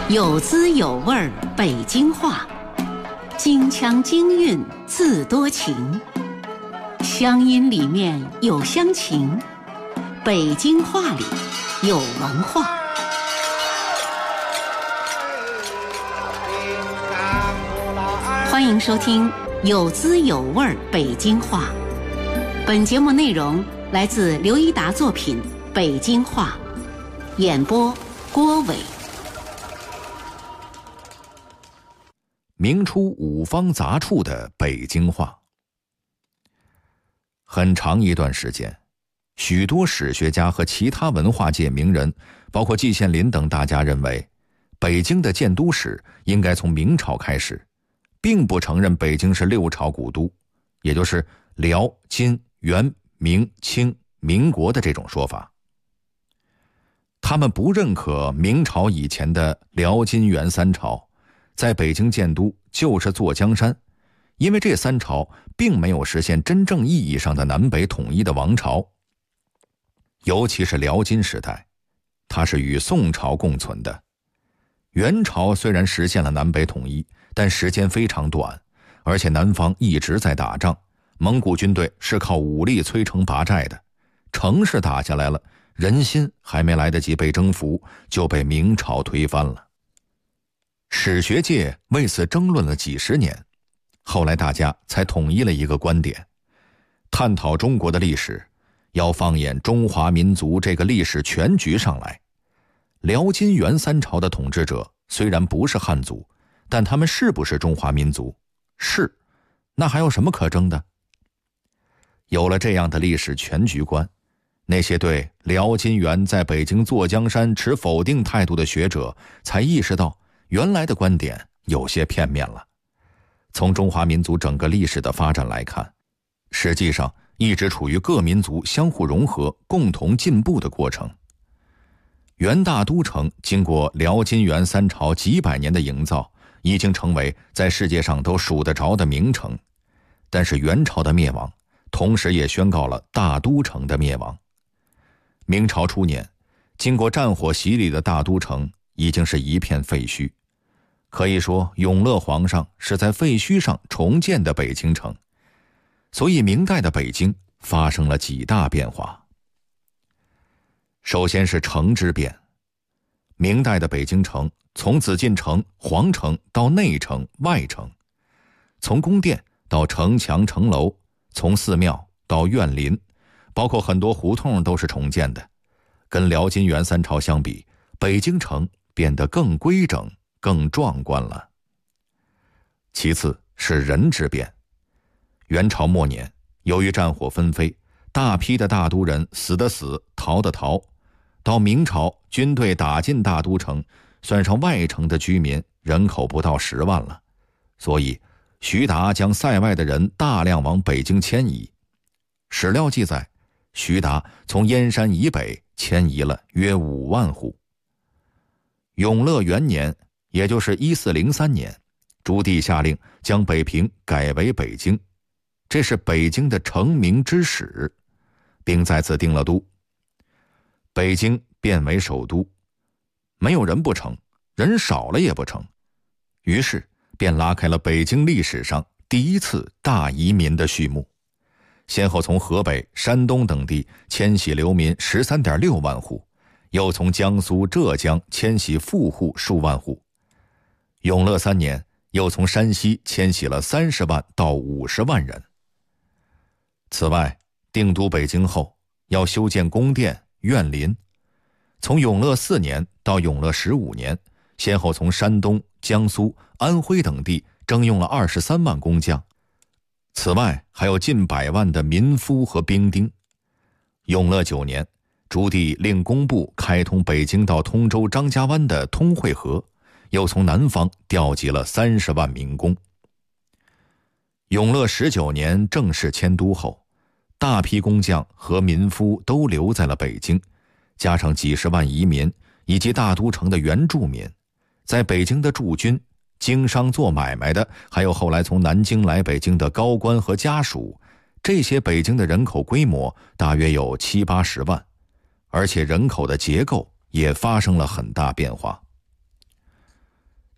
有滋有味北京话，京腔京韵自多情，乡音里面有乡情，北京话里有文化。欢迎收听有滋有味北京话。本节目内容来自刘一达作品《北京话》，演播郭伟。 明初五方杂处的北京话。很长一段时间，许多史学家和其他文化界名人，包括季羡林等大家认为，北京的建都史应该从明朝开始，并不承认北京是六朝古都，也就是辽、金、元、明、清、民国的这种说法。他们不认可明朝以前的辽、金、元三朝在北京建都就是坐江山，因为这三朝并没有实现真正意义上的南北统一的王朝。尤其是辽金时代，它是与宋朝共存的。元朝虽然实现了南北统一，但时间非常短，而且南方一直在打仗，蒙古军队是靠武力摧城拔寨的，城市打下来了，人心还没来得及被征服，就被明朝推翻了。史学界为此争论了几十年，后来大家才统一了一个观点：探讨中国的历史，要放眼中华民族这个历史全局上来。辽金元三朝的统治者虽然不是汉族，但他们是不是中华民族？是，那还有什么可争的？有了这样的历史全局观，那些对辽金元在北京坐江山持否定态度的学者才意识到，原来的观点有些片面了。从中华民族整个历史的发展来看，实际上一直处于各民族相互融合、共同进步的过程。元大都城经过辽金元三朝几百年的营造，已经成为在世界上都数得着的名城。但是元朝的灭亡，同时也宣告了大都城的灭亡。明朝初年，经过战火洗礼的大都城已经是一片废墟。可以说，永乐皇上是在废墟上重建的北京城。所以明代的北京发生了几大变化。首先是城之变。明代的北京城从紫禁城、皇城到内城、外城，从宫殿到城墙城楼，从寺庙到院林，包括很多胡同都是重建的。跟辽金元三朝相比，北京城变得更规整、更壮观了。其次是人之变。元朝末年，由于战火纷飞，大批的大都人死的死，逃的逃。到明朝，军队打进大都城，算上外城的居民，人口不到10万了。所以徐达将塞外的人大量往北京迁移。史料记载，徐达从燕山以北迁移了约5万户。永乐元年，也就是1403年，朱棣下令将北平改为北京，这是北京的成名之始，并在此定了都。北京变为首都，没有人不成，人少了也不成，于是便拉开了北京历史上第一次大移民的序幕，先后从河北、山东等地迁徙流民 13.6 万户，又从江苏、浙江迁徙富户数万户。永乐3年，又从山西迁徙了30万到50万人。此外，定都北京后，要修建宫殿、院林。从永乐4年到永乐15年，先后从山东、江苏、安徽等地征用了23万工匠。此外，还有近100万的民夫和兵丁。永乐9年，朱棣令工部开通北京到通州张家湾的通惠河，又从南方调集了30万民工。永乐19年正式迁都后，大批工匠和民夫都留在了北京，加上几十万移民以及大都城的原住民，在北京的驻军、经商做买卖的，还有后来从南京来北京的高官和家属，这些北京的人口规模大约有70-80万，而且人口的结构也发生了很大变化。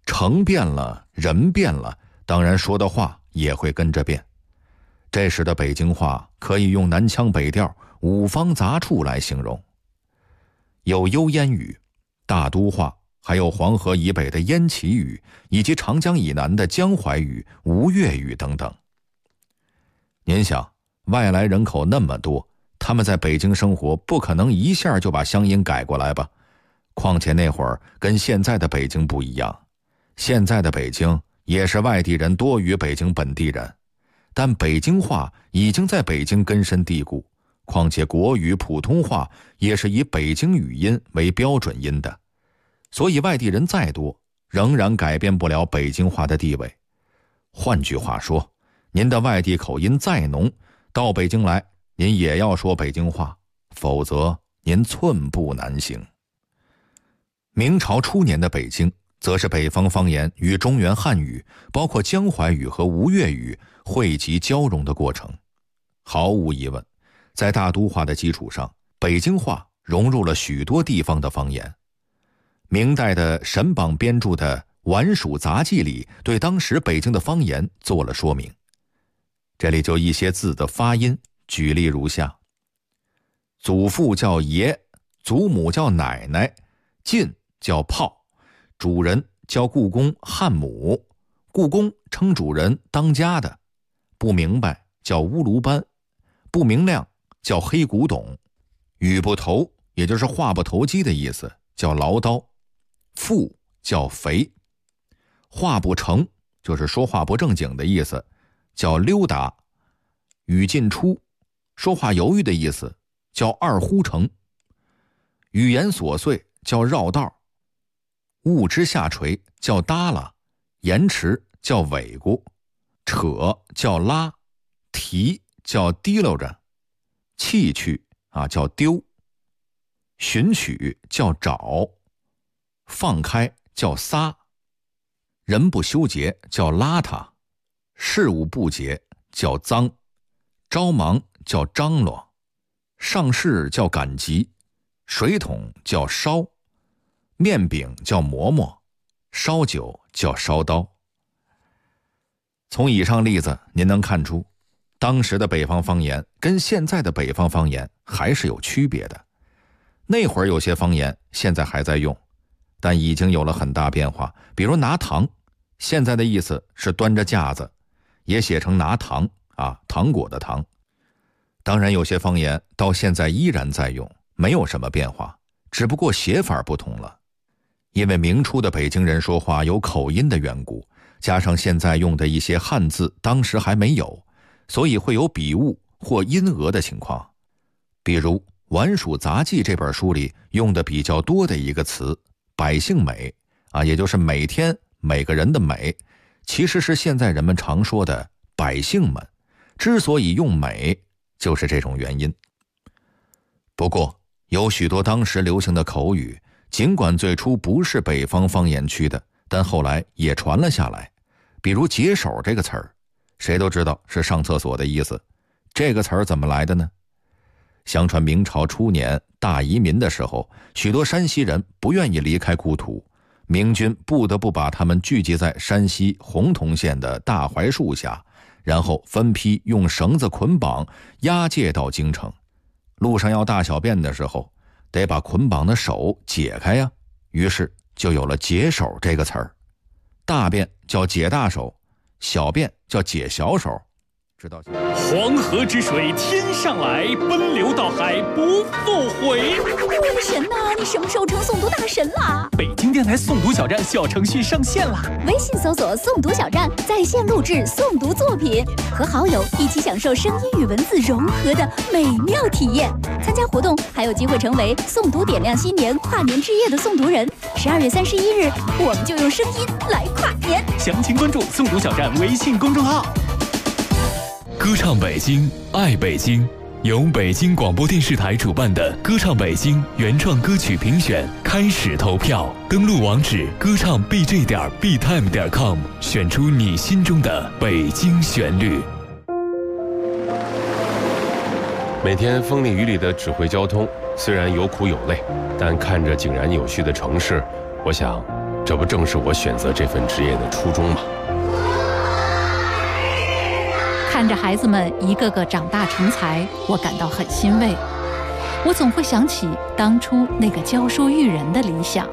城变了，人变了，当然说的话也会跟着变。这时的北京话可以用南腔北调、五方杂处来形容，有幽烟语、大都话，还有黄河以北的烟耆语，以及长江以南的江淮语、吴越语等等。您想，外来人口那么多，他们在北京生活，不可能一下就把乡音改过来吧？况且那会儿跟现在的北京不一样，现在的北京也是外地人多于北京本地人，但北京话已经在北京根深蒂固，况且国语、普通话也是以北京语音为标准音的，所以外地人再多，仍然改变不了北京话的地位。换句话说，您的外地口音再浓，到北京来，您也要说北京话，否则您寸步难行。明朝初年的北京，则是北方方言与中原汉语，包括江淮语和吴越语汇集交融的过程。毫无疑问，在大都话的基础上，北京话融入了许多地方的方言。明代的沈榜编著的《宛署杂记》里，对当时北京的方言做了说明。这里就一些字的发音，举例如下：祖父叫爷，祖母叫奶奶，进叫炮，主人叫故宫汉母，故宫称主人当家的，不明白叫乌卢班，不明亮叫黑古董，语不投也就是话不投机的意思，叫唠叨，富叫肥，话不成就是说话不正经的意思，叫溜达，语进出说话犹豫的意思，叫二呼成，语言琐碎叫绕道，物之下垂叫耷拉，延迟叫尾咕，扯叫拉，提叫提溜着，弃去叫丢，寻取叫找，放开叫撒，人不修洁叫邋遢，事务不洁叫脏，着忙叫张罗，上事叫赶集，水桶叫烧，面饼叫馍馍，烧酒叫烧刀。从以上例子您能看出，当时的北方方言跟现在的北方方言还是有区别的。那会儿有些方言现在还在用，但已经有了很大变化。比如拿糖，现在的意思是端着架子，也写成拿糖糖果的糖。当然有些方言到现在依然在用，没有什么变化，只不过写法不同了。因为明初的北京人说话有口音的缘故，加上现在用的一些汉字当时还没有，所以会有笔误或音讹的情况。比如《宛署杂记》这本书里用的比较多的一个词百姓美也就是每天每个人的美，其实是现在人们常说的百姓们，之所以用美就是这种原因。不过有许多当时流行的口语，尽管最初不是北方方言区的，但后来也传了下来。比如解手这个词儿，谁都知道是上厕所的意思，这个词儿怎么来的呢？相传明朝初年大移民的时候，许多山西人不愿意离开故土，明军不得不把他们聚集在山西洪洞县的大槐树下，然后分批用绳子捆绑押解到京城。路上要大小便的时候，得把捆绑的手解开呀，于是就有了解手这个词儿。大便叫解大手，小便叫解小手。知道黄河之水天上来，奔流到海不复回。 我的神呐，你什么时候成诵读大神啦？ 北京电台诵读小站小程序上线啦！ 微信搜索诵读小站，在线录制诵读作品，和好友一起享受声音与文字融合的美妙体验。参加活动还有机会成为诵读点亮新年跨年之夜的诵读人。12月31日，我们就用声音来跨年。 详情关注诵读小站微信公众号。 歌唱北京，爱北京，由北京广播电视台主办的歌唱北京原创歌曲评选开始投票，登录网址歌唱 bj.btime.com， 选出你心中的北京旋律。 每天风里雨里的指挥交通，虽然有苦有累，但看着井然有序的城市，我想这不正是我选择这份职业的初衷吗？ 看着孩子们一个个长大成才，我感到很欣慰。我总会想起当初那个教书育人的理想。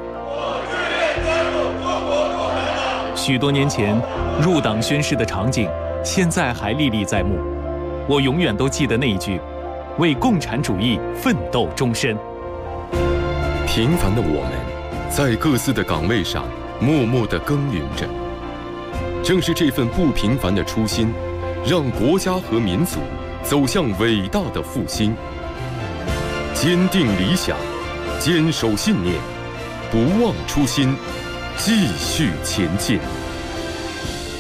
许多年前入党宣誓的场景，现在还历历在目。我永远都记得那一句：为共产主义奋斗终身。 平凡的我们，在各自的岗位上默默地耕耘着。正是这份不平凡的初心，让国家和民族走向伟大的复兴。坚定理想，坚守信念，不忘初心，继续前进。